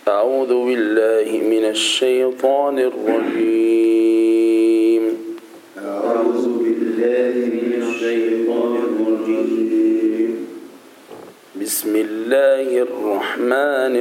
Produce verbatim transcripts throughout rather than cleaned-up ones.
أعوذ بالله من الشيطان الرجيم أعوذ بالله من الشيطان الرجيم بسم الله الرحمن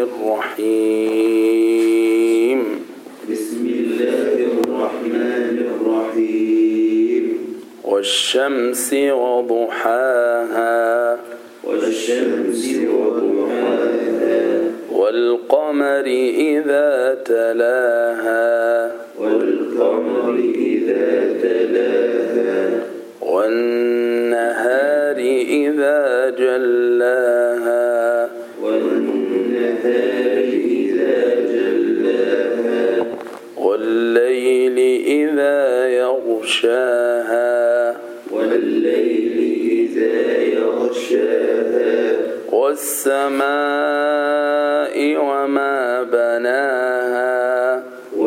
الرحيم بسم الله الرحمن الرحيم والشمس وضحاها والشمس وضحاها والقمر إذا تلاها والقمر إذا تلاها والنهار إذا جلاها والنهار إذا جلاها والليل إذا يغشاها والليل إذا يغشاها والسماء وما بناها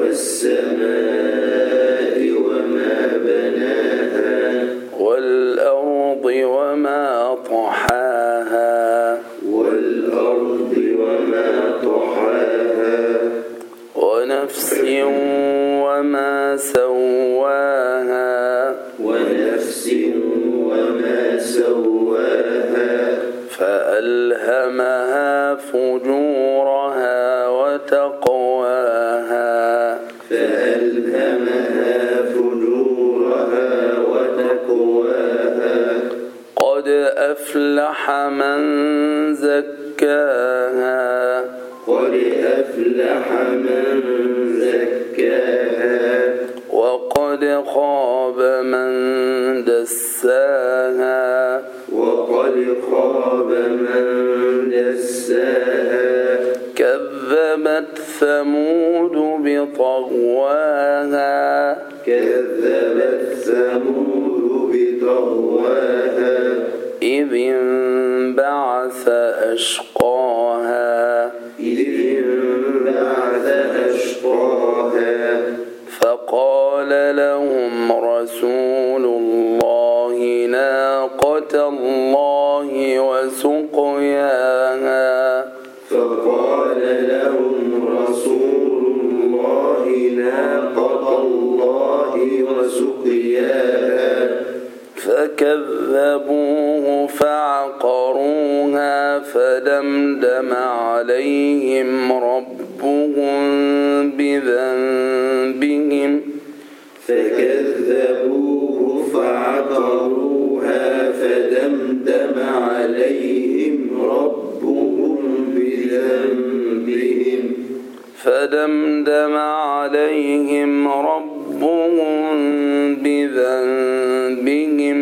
والسماء وما بناها والأرض وما طحاها والأرض وما طحاها ونفس وما سواها ونفس وما سواها فألهمها فجورها وتقواها فألهمها فجورها وتقواها قد أفلح من زكاها قد أفلح من زكاها وقد خاب من دساها وقد خاب من دساها كذبت ثمود بطغواها كذبت ثمود بطغواها إذ انبعث أشقاها إذ انبعث أشقاها فقال لهم رسول الله ناقة الله وسقياها فقال لهم رسول الله ناقة الله وسقياها فكذبوه فعقروها فدمدم عليهم ربهم بذنبهم فكذبوه فعقروها فدمدم عليهم ربهم بذنبهم فدمدم عليهم ربهم بذنبهم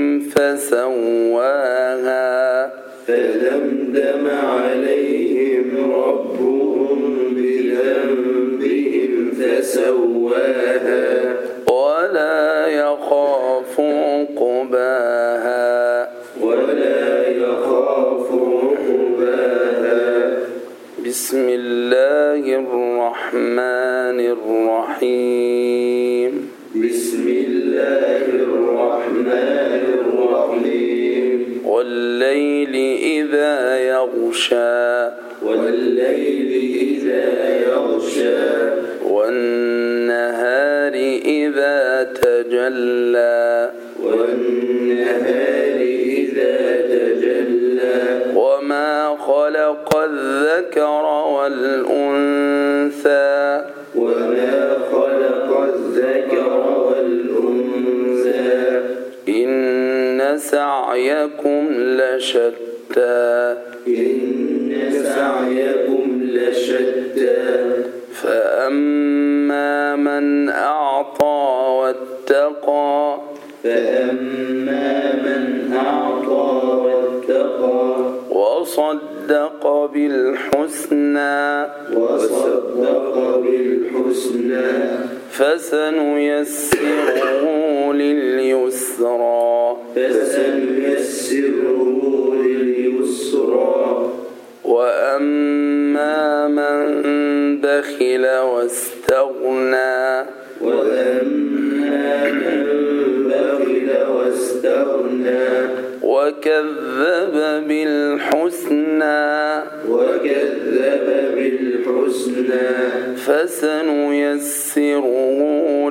فسواها فدمدم عليهم ربهم بذنبهم فسواها ولا يخاف عقباها ولا يخاف عقباها بسم الله الرحمن الرحيم بسم الله الرحمن الرحيم والليل إذا يغشى والليل إذا يغشى والنهار إذا تجلى والنهار إذا تجلى وما خلق الذكر والأنثى وما خلق الذكر والأنثى إن سعيكم لشتى إن سعيكم لشتى فأما من أعطى واتقى فأما من أعطى واتقى وصدق بالحسنى وصدق بالحسنى فسنيسره لليسرى فسنيسره لليسرى وأما من بخل واستغنى وأما من بخل واستغنى وكذب بالحسنى وكذب بالحسنى فسنيسره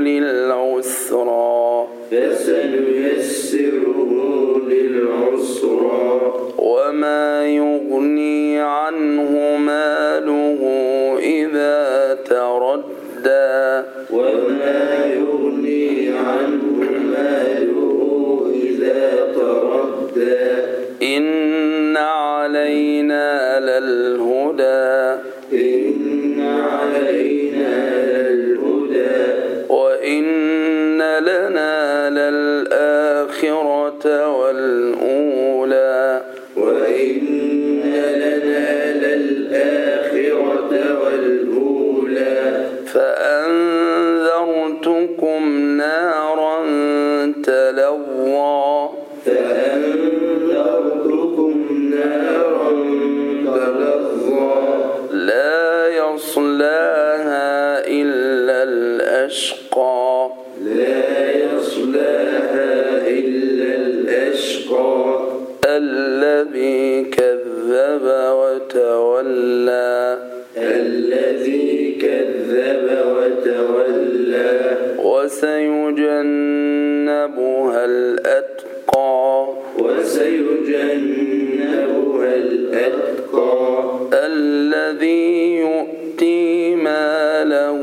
للعسرى فسنيسره للعسرى وما يغني عنه ماله إذا تردى وما يغني عنه ماله إذا تردى إن علينا للهدى إن علينا للهدى وإن لنا للآخرة والأولى وإن لنا للآخرة والأولى فأنذرتكم نارا تلظى فأنذرتكم نارا تلظى لا يصلاها إلا الأشقى لا يصلاها إلا الأشقى الذي كذب وتولى الذي كذب وتولى وسيجنبها الأتقى وسيجنبها الأتقى الذي يؤتي ماله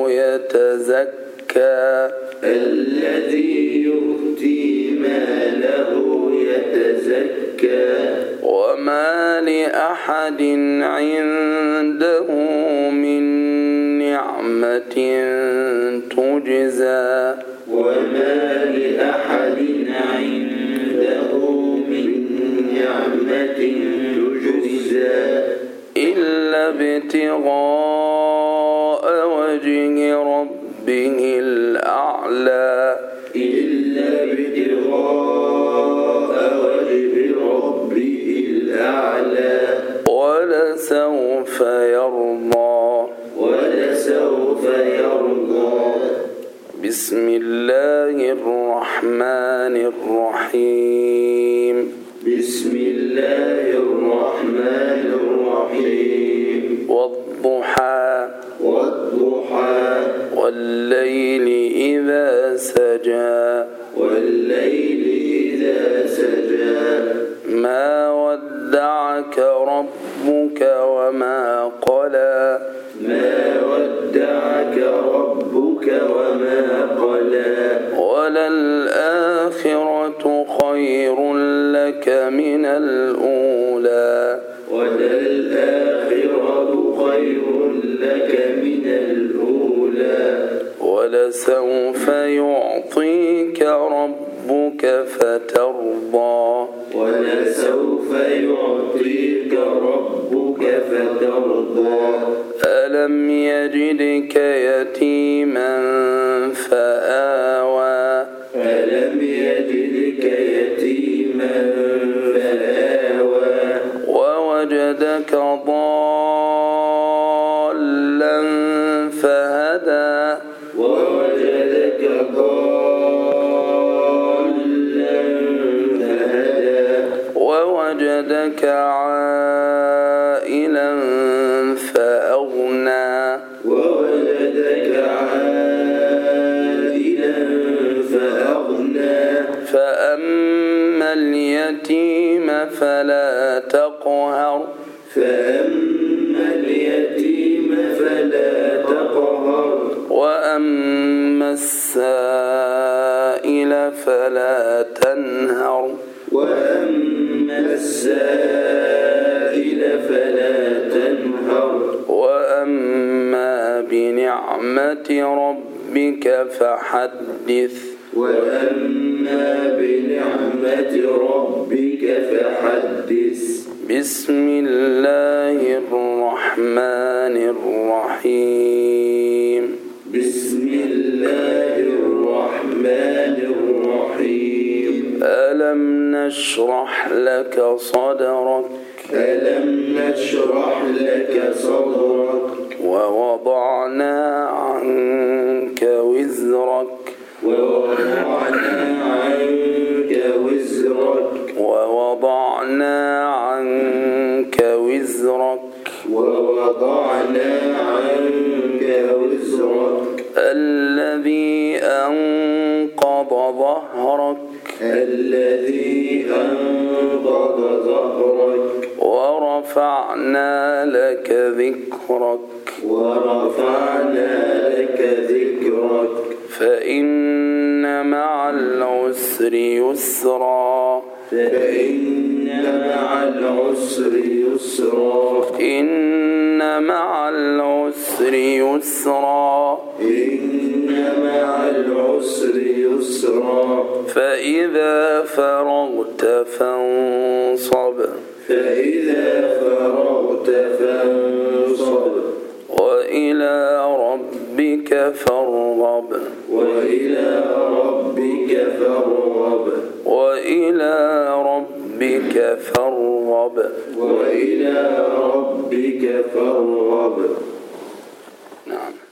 يتزكى الذي يؤتي ماله يتزكى وما لأحد عنده من نعمة تجزى وما لأحد عنده من نعمة تجزى إلا ابتغاء وجه ربه الأعلى إلا ابتغاء وجه ربه الأعلى ولسوف يرضى ولسوف يرضى بسم الله الرحمن الرحيم بسم الله الرحمن الرحيم والضحى والضحى والليل إذا سجى والليل إذا سجى ما ودعك ربك وما قلى ما ودعك ربك وما قلى وللآخرة خير لك من الأولى وللآخرة خير لك من الأولى ولسوف يعطيك ربك فترضى ولسوف يعطيك ربك فترضى ألم يجدك يتيما فآوى ألم يجدك يتيما فآوى ووجدك ضالا فهدى ووجدك ضالا فهدى ووجدك عائلا فأغنى ووجدك عائلا فأغنى فأما اليتيم فلا تقهر فأما اليتيم فلا تقهر وأما السائل فلا تنهر وأما السائل فلا تنهر وأما بنعمة ربك فحدث وأما بنعمة ربك فحدث بسم الله الرحمن الرحيم بسم الله الرحمن الرحيم ألم نشرح لك صدرك ألم نشرح لك صدرك ووضعنا عنك وزرك ووضعنا عنك وزرك ووضعنا عنك وزرك ووضعنا عنك وزرك الذي أنقض ظهرك الذي أنقض ظهرك ورفعنا لك ذكرك ورفعنا لك ذكرك فإن مع العسر يسرا فإن مع العسر يسرا إن مع العسر يسرا إن مع العسر يسرا فإذا فرغت فانصب فإذا فرغت فانصب وإلى ربك فارغب وإلى ربك فارغب وإلى ربك فارغب وإلى ربك فارغب. نعم.